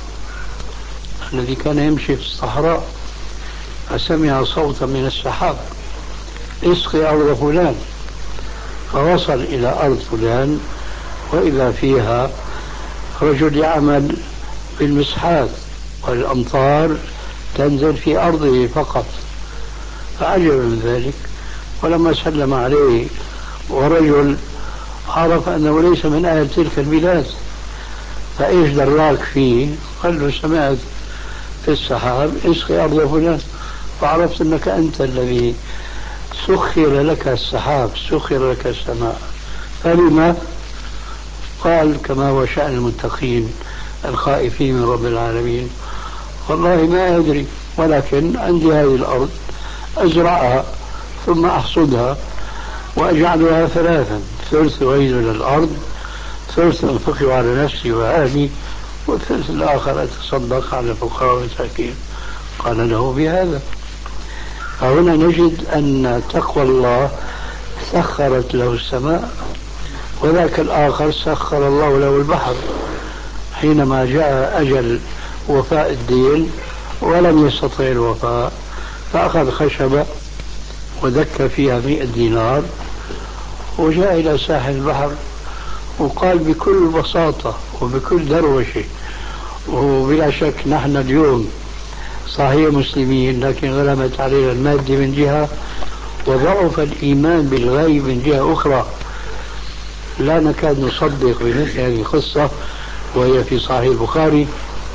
الذي كان يمشي في الصحراء فسمع صوتا من السحاب: اسقي أرض فلان. فوصل إلى أرض فلان وإذا فيها رجل يعمل بالمسحات والأمطار تنزل في أرضه فقط، فعجب من ذلك. ولما سلم عليه ورجل عرف أنه ليس من أهل تلك البلاد، فإيش دراك فيه؟ قال له: سمعت في السحاب اسقي أرض فلان، فعرفت أنك أنت الذي سخر لك السحاب، سخر لك السماء. فلما؟ قال كما هو شأن المتقين الخائفين من رب العالمين: والله ما أدري، ولكن عندي هذه الأرض أزرعها ثم أحصدها وأجعلها ثلاثا: ثلث غير للأرض، ثلث أنفقه على نفسي وأهلي، والثلث الآخر أتصدق على الفقراء والمساكين. قال له بهذا. فهنا نجد أن تقوى الله سخرت له السماء، وذاك الآخر سخر الله له البحر. حينما جاء أجل وفاء الدين ولم يستطع الوفاء فأخذ خشبة ودك فيها 100 دينار وجاء إلى ساحل البحر وقال بكل بساطة وبكل دروشة، وبلا شك نحن اليوم صحيح مسلمين لكن غلبت علينا المادة من جهة وضعف الإيمان بالغيب من جهة أخرى، لا نكاد نصدق بمثل هذه القصة وهي في صحيح البخاري،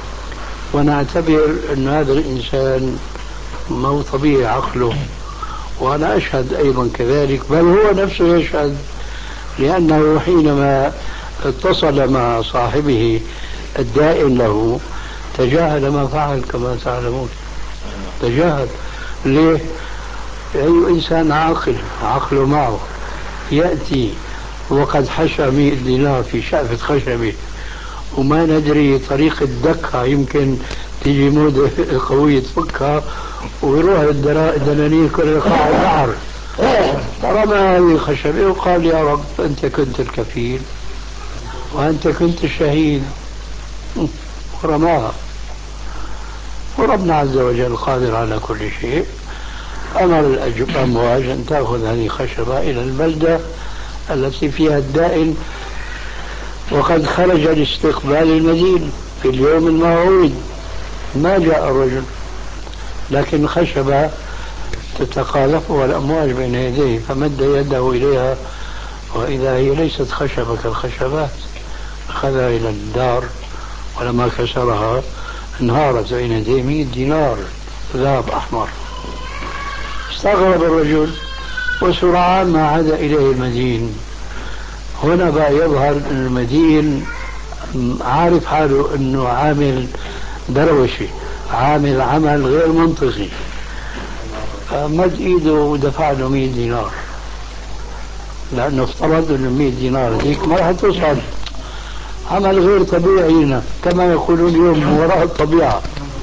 ونعتبر أن هذا الإنسان مو طبيعي عقله. وأنا أشهد أيضا كذلك، بل هو نفسه يشهد، لأنه حينما اتصل مع صاحبه الدائن له تجاهل ما فعل كما تعلمون، تجاهل. ليه؟ أي إنسان عاقل عقله معه يأتي وقد حشى 100 دينار في شقفة خشبة وما ندري طريقة دكها، يمكن تيجي مودة قوية تفكها ويروح الدنانير كلها قاع البحر. رمى هذه الخشبة وقال يا رب أنت كنت الكفيل وأنت كنت الشهيد، ورماها. وربنا عز وجل قادر على كل شيء، أمر الأمواج أن تأخذ هذه الخشبة إلى البلدة التي فيها الدائن، وقد خرج لاستقبال المدين في اليوم الموعود. ما جاء الرجل، لكن الخشبة تتقاذفها الأمواج بين يديه، فمد يده إليها وإذا هي ليست خشبة كالخشبات، أخذها إلى الدار ولما كسرها انهارت بين يديه 100 دينار ذهب أحمر. استغرب الرجل وسرعان ما عاد إليه المدين. هنا بقى يظهر المدين عارف حاله أنه عامل دروشي، عامل عمل غير منطقي، مد إيده ودفع له 100 دينار، لأنه افترض أنه 100 دينار ذيك ما راح توصل. عمل غير طبيعي هنا كما يقولون اليوم وراء الطبيعة.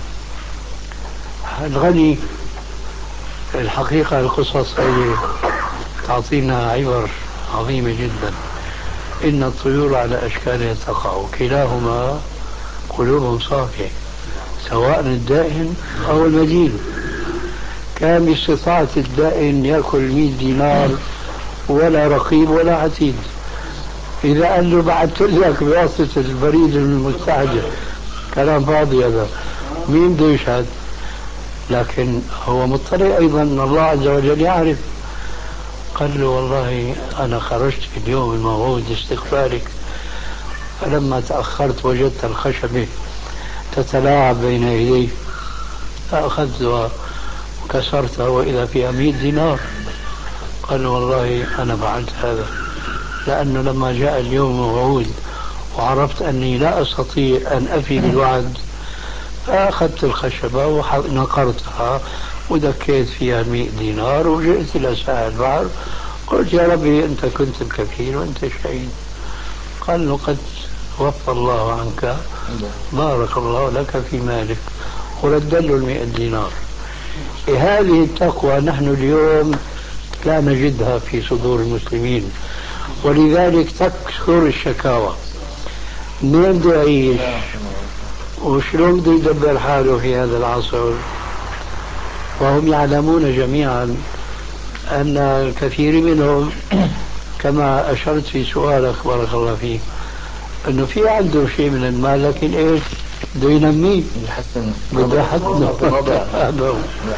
الغني الحقيقة القصص هذه تعطينا عبر عظيمة جدا. إن الطيور على أشكالها تقع كلاهما قلوب صافية، سواء الدائن أو المدين. كان باستطاعة الدائن يأكل 100 دينار ولا رقيب ولا عتيد. إذا قال له بعثت لك بواسطة البريد المستعجل، كلام فاضي هذا، مين بده يشهد؟ لكن هو مضطر أيضا أن الله عز وجل يعرف. قال له والله أنا خرجت في اليوم الموعود لاستقبالك، فلما تأخرت وجدت الخشبة تتلاعب بين يدي فأخذتها وكسرتها وإذا فيها 100 دينار. قال والله أنا فعلت هذا لأنه لما جاء اليوم الموعود وعرفت أني لا أستطيع أن أفي بالوعد فأخذت الخشبة ونقرتها ودكيت فيها 100 دينار وجئت إلى ساحل البحر، قلت يا ربي أنت كنت الكفيل وأنت الشهيد. قال له قد وفى الله عنك، بارك الله لك في مالك، ورد له 100 دينار. هذه التقوى نحن اليوم لا نجدها في صدور المسلمين، ولذلك تكثر الشكاوى. مين بده يعيش وشلون بده يدبر حاله في هذا العصر؟ وهم يعلمون جميعا أن الكثير منهم كما أشرت في سؤالك بارك الله فيك أنه في عنده شيء من المال، لكن إيش بده ينميه، بده يحسن وضعه.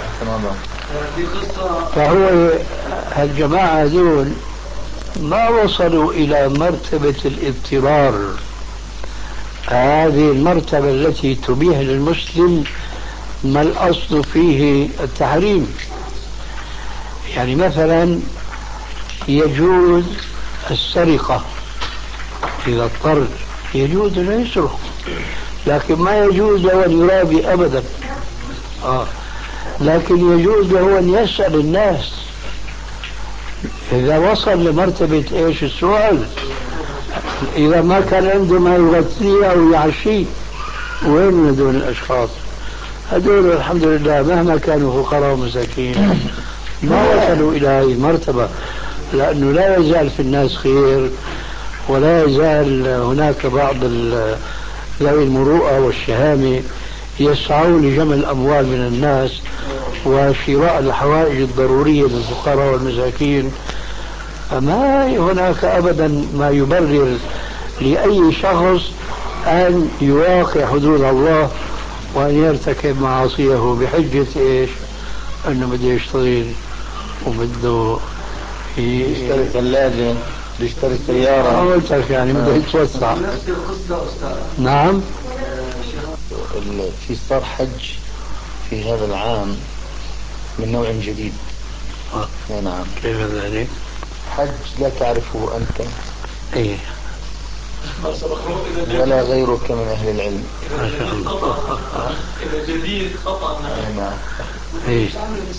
فهو هالجماعة هذول ما وصلوا إلى مرتبة الاضطرار، هذه المرتبة التي تبيح للمسلم ما الأصل فيه التحريم. يعني مثلا يجوز السرقة إذا اضطر، يجوز أن يسرق، لكن ما يجوز له أن يرابي أبدا. لكن يجوز له أن يسأل الناس إذا وصل لمرتبة إيش السؤال. إذا ما كان عنده ما يغطيه أو يعشيه، وين من هذول الأشخاص؟ هذول الحمد لله مهما كانوا فقراء ومساكين ما وصلوا إلى هذه المرتبة، لأنه لا يزال في الناس خير، ولا يزال هناك بعض ذوي المروءة والشهامة يسعون لجمع الأموال من الناس وشراء الحوائج الضرورية للفقراء والمساكين، فما هناك أبدا ما يبرر لأي شخص أن يواقع حدود الله وأن يرتكب معاصيه بحجة إيش؟ أنه بده يشتغل وبده يشتري ثلاجة، يشتري سيارة. قلت لك يعني بده يتوسع. نفس القصة أستاذ. نعم. في صار حج في هذا العام من نوع جديد. نعم. كيف ذلك؟ حج لا تعرفه أنت ايه ولا غيرك من أهل العلم. ما شاء الله. إذا جديد خطأ. نعم. ايه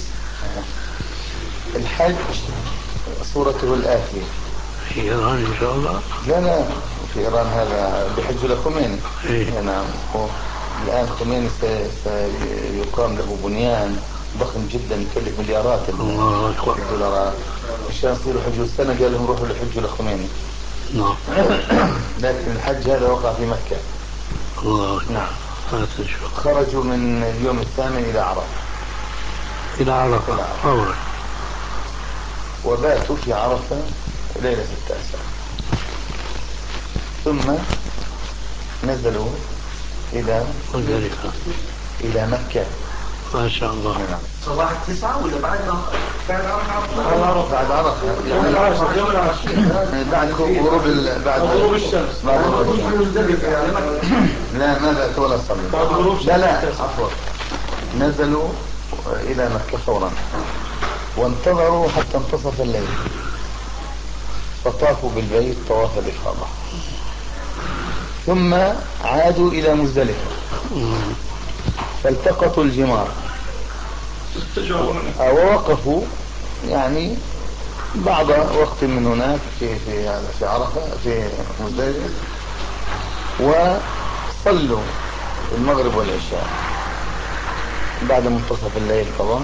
الحج صورته الآتية. في إيران إن شاء الله. لا في إيران هذا بحج لخميني. إيه؟ نعم. الآن خميني سيقام له بنيان ضخم جدا يكلف مليارات الدولارات عشان يصيروا يحجوا. السنة قال لهم روحوا لحجوا لخميني. نعم. لكن الحج هذا وقع في مكة. الله أكبر. نعم. شوف. خرجوا من اليوم الثامن إلى عرفة. إلى عرفة فورا. وباتوا في عرفة ليلة 9. ثم نزلوا إلى مزدلفة. إلى مكة. ما شاء الله. صباح 9 ولا بعد عرفة؟ بعد عرفة يعني بعد غروب الشمس. بعد غروب الشمس. لا ما بات ولا صلوا. لا عفوا. نزلوا إلى مكة فورا وانتظروا حتى انتصف الليل فطافوا بالبيت طواف الإفاضة ثم عادوا إلى مزدلفة فالتقطوا الجمار ووقفوا يعني بعض وقت من هناك في عرفة في مزدلفة وصلوا المغرب والعشاء بعد منتصف الليل طبعا.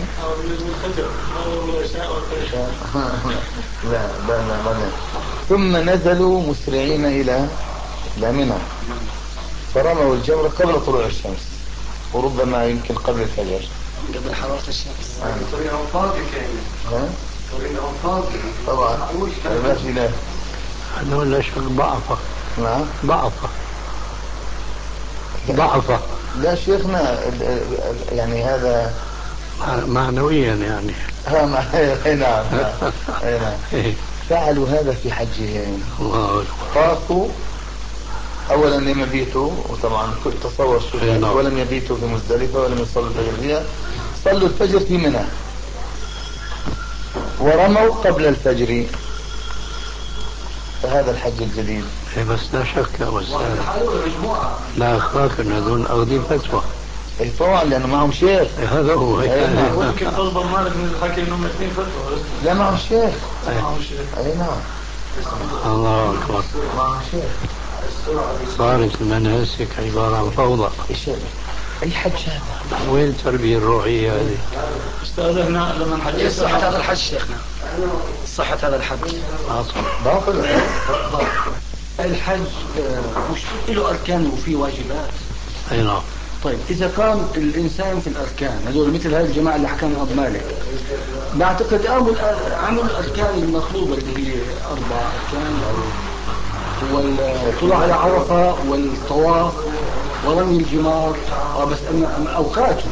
لا ثم نزلوا مسرعين إلى منى فرموا الجمرة قبل طلوع الشمس وربما يمكن قبل الفجر قبل حرارة الشمس. طريقهم فاضي كان. طريقهم فاضي طبعا ما في لا. هذول لا شك ضعفة. نعم ضعفة. لا شيخنا يعني هذا معنويا يعني. نعم. فعلوا هذا في حجهم. طافوا اولا لم يبيتوا وطبعا تصور ولم يبيتوا في مزدلفة ولم يصلوا الفجر فيها. صلوا الفجر في منى ورموا قبل الفجر. فهذا الحج الجديد. بس لا شك يا أستاذ لا أخاك أن هذول أخذين فتوى. اي طبعا لانه معهم شيخ. هذا هو. ممكن تصبر مالك من الحكي انهم اثنين فتوى. لا معهم شيخ. اي نعم. الله أكبر. معهم شيخ. صارت المناسك عبارة عن فوضى. اي حج هذا؟ وين التربية الروحية هذه؟ استاذ احنا لما نحج صحة هذا الحج شيخنا. صحة هذا الحج باطل. الحج مش له أركان وفيه واجبات. أي نعم. طيب إذا كان الإنسان في الأركان هذول مثل هذه الجماعة اللي حكانا أبو مالك بعتقد عمل الأركان المطلوبة اللي هي 4 أركان والطلوع على عرفة والطواف ورمي الجمار بس أوقاته.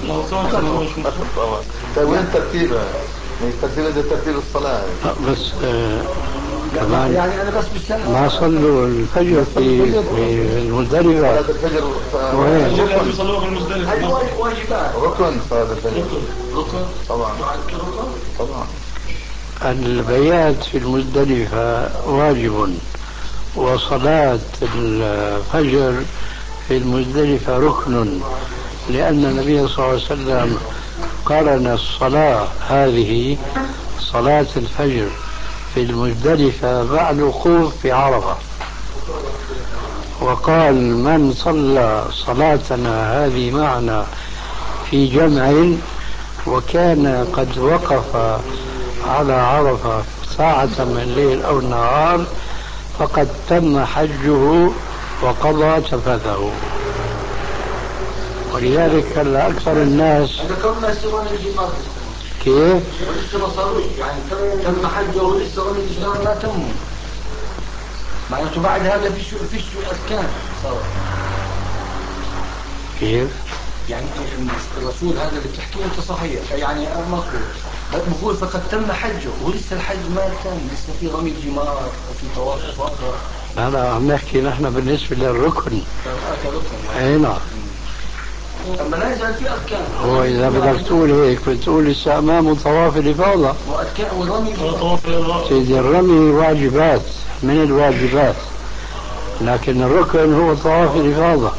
طيب وين ترتيبها؟ ده ترتيب الصلاة. بس كمان يعني أنا بس ما صلوا الفجر في المزدلفة. الفجر يصلوها في المزدلفة. هذه واجبات. ركن صلاة الفجر. ركن طبعا. البيات في المزدلفة واجب وصلاة الفجر في المزدلفة ركن لأن النبي صلى الله عليه وسلم قارن الصلاة هذه صلاة الفجر في المزدلفة بعد الوقوف في عرفة وقال من صلى صلاتنا هذه معنا في جمع وكان قد وقف على عرفة ساعة من الليل أو النهار فقد تم حجه وقضى تفثه. ولذلك أكثر الناس ذكرنا سوى الجمار كيف؟ ولسه ما صاروش يعني تم حجه ولسه رمي الجمار ما تموا، معناته بعد هذا فيش أركان صار. كيف؟ يعني الرسول هذا اللي بتحكيه أنت صحيح، يعني مقبول بقول فقد تم حجه ولسه الحج ما تم، لسه في رمي الجمار وفي طواف الإفاضة. هذا عم نحكي نحن بالنسبة للركن. ركن. أي نعم. أما لا يزال في أركان. هو إذا بدك تقول هيك بتقول لسه أمامه طواف الإفاضة. وأركان والرمي. سيدي الرمي واجبات من الواجبات، لكن الركن هو طواف الإفاضة.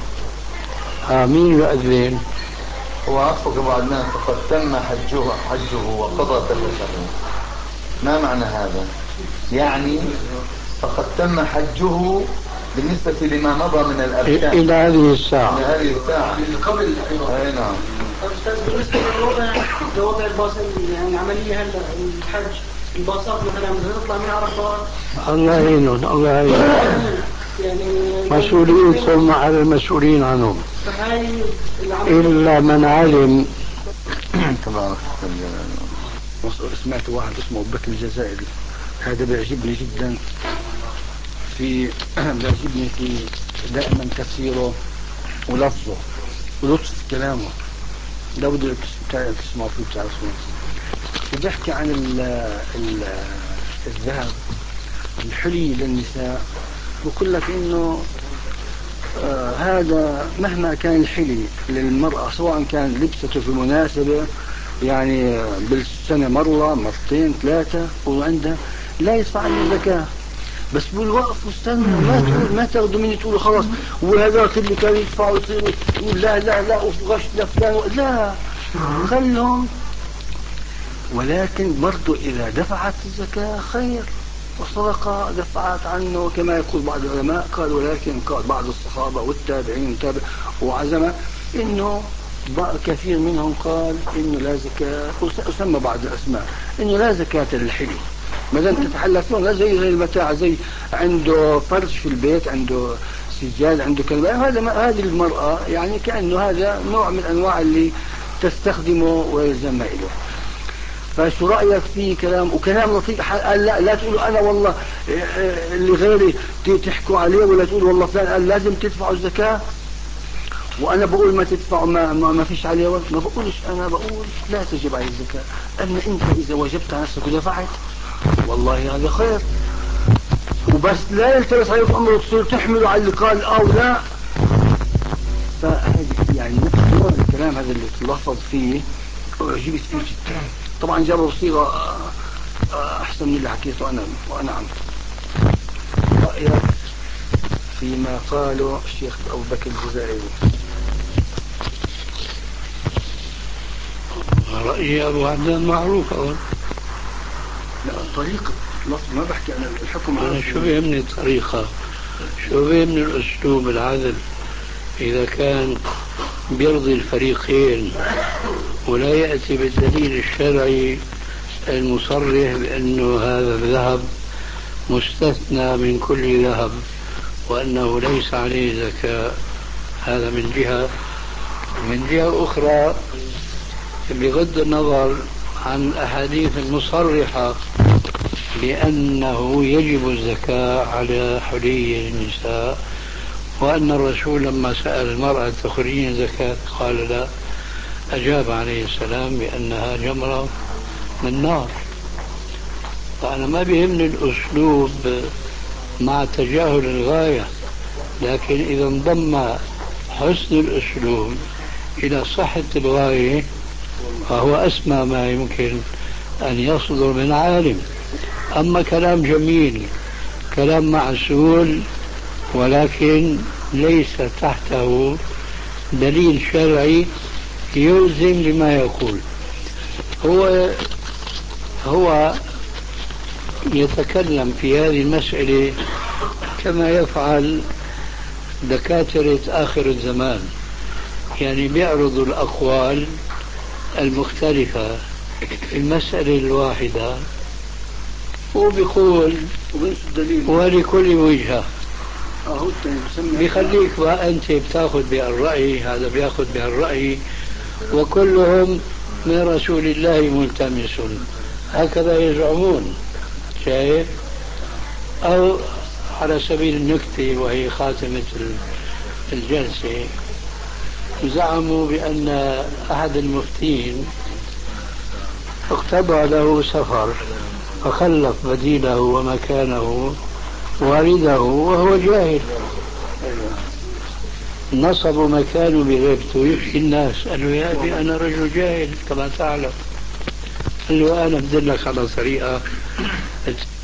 مين يؤذن؟ وعطفك بعض الناس فقد تم حجه وقضى تفسه. ما معنى هذا؟ يعني فقد تم حجه بالنسبة لما مضى من الأركان إلى هذه الساعة. إلى هذه الساعة قبل. أي نعم. أستاذ بالنسبة لوضع الباص يعني عملية هلا الحج الباصات مثلا بدها تطلع من عرفات. الله يعينهم الله يعينهم. يعني مسؤولين ثم على المسؤولين عنهم. فهاي إلا من علم. تبارك سمعت واحد اسمه أبو بكر الجزائري، هذا بيعجبني جدا بيعجبني في دائما تفسيره ولفظه ولطف كلامه، لو بدك تسمعوا فيه بتعرفون. وبيحكي عن الذهب الحلي للنساء، بقول لك انه هذا مهما كان الحلي للمرأة سواء كان لبسته في مناسبة يعني بالسنة مرة مرتين ثلاثة وعندها لا يدفع عنه زكاة، بس بقول وقفوا استنوا ما تاخذوا مني تقولوا خلاص وهذاك اللي كان يدفع ويصير يقول لا وغش لفلان لا خلهم. ولكن برضو إذا دفعت الزكاة خير والصدقة دفعت عنه كما يقول بعض العلماء. قال ولكن قال بعض الصحابة والتابعين وعزمة إنه كثير منهم قال إنه لا زكاة، وسمى بعض الأسماء إنه لا زكاة للحلي ما دام تتحلى فيهم، لا زي المتاع، زي عنده فرش في البيت، عنده سجاد، عنده كلمة، هذه المرأة يعني كأنه هذا نوع من أنواع اللي تستخدمه ويلزم له. فشو رأيك في كلام وكلام لطيف؟ قال لا تقولوا أنا والله اللي غيري تحكوا عليه، ولا تقولوا والله فلان قال لازم تدفعوا الزكاة وأنا بقول ما تدفعوا ما فيش عليه. ما بقولش، أنا بقول لا تجب عليه الزكاة. أما أنت إذا وجبت على نفسك ودفعت والله هذا خير، وبس لا يلتبس عليكم أمر تصير تحملوا على اللي قال أو لا. فهذه يعني نوع الكلام هذا اللي تلفظ فيه أعجبت فيه جدا. طبعا جابوا صيغة أحسن من اللي حكيته أنا وأنا عنه. رأيك فيما قاله الشيخ أبو بكر الجزائري؟ رأيي أبو عدنان معروف أول. لا طريقة لفظ ما بحكي أنا الحكم. أنا شو بيهمني الطريقة، شو بيهمني الأسلوب العدل إذا كان بيرضي الفريقين ولا يأتي بالدليل الشرعي المصرح بأنه هذا الذهب مستثنى من كل ذهب وأنه ليس عليه زكاة. هذا من جهة. من جهة أخرى بغض النظر عن الأحاديث المصرحة بأنه يجب الزكاة على حلي النساء، وأن الرسول لما سأل المرأة تخرجين زكاة قال لا، أجاب عليه السلام بأنها جمرة من نار. فأنا ما بيهمني الأسلوب مع تجاهل الغاية، لكن إذا انضم حسن الأسلوب إلى صحة الغاية فهو أسمى ما يمكن أن يصدر من عالم. أما كلام جميل، كلام معسول، ولكن ليس تحته دليل شرعي يلزم بما يقول، هو يتكلم في هذه المسألة كما يفعل دكاترة آخر الزمان، يعني بيعرضوا الأقوال المختلفة في المسألة الواحدة وبيقول ولكل وجهة. بيخليك بقى أنت بتاخذ بهالرأي، هذا بياخذ بهالرأي، وكلهم من رسول الله ملتمس، هكذا يزعمون. شايف؟ أو على سبيل النكتة وهي خاتمة الجلسة، زعموا بأن أحد المفتين اقتضى له سفر فخلف بديله ومكانه والده وهو جاهل، نصبوا مكانه بغيبته يفتي الناس. قال له يا أبي أنا رجل جاهل كما تعلم. قال له أنا بدلك على طريقة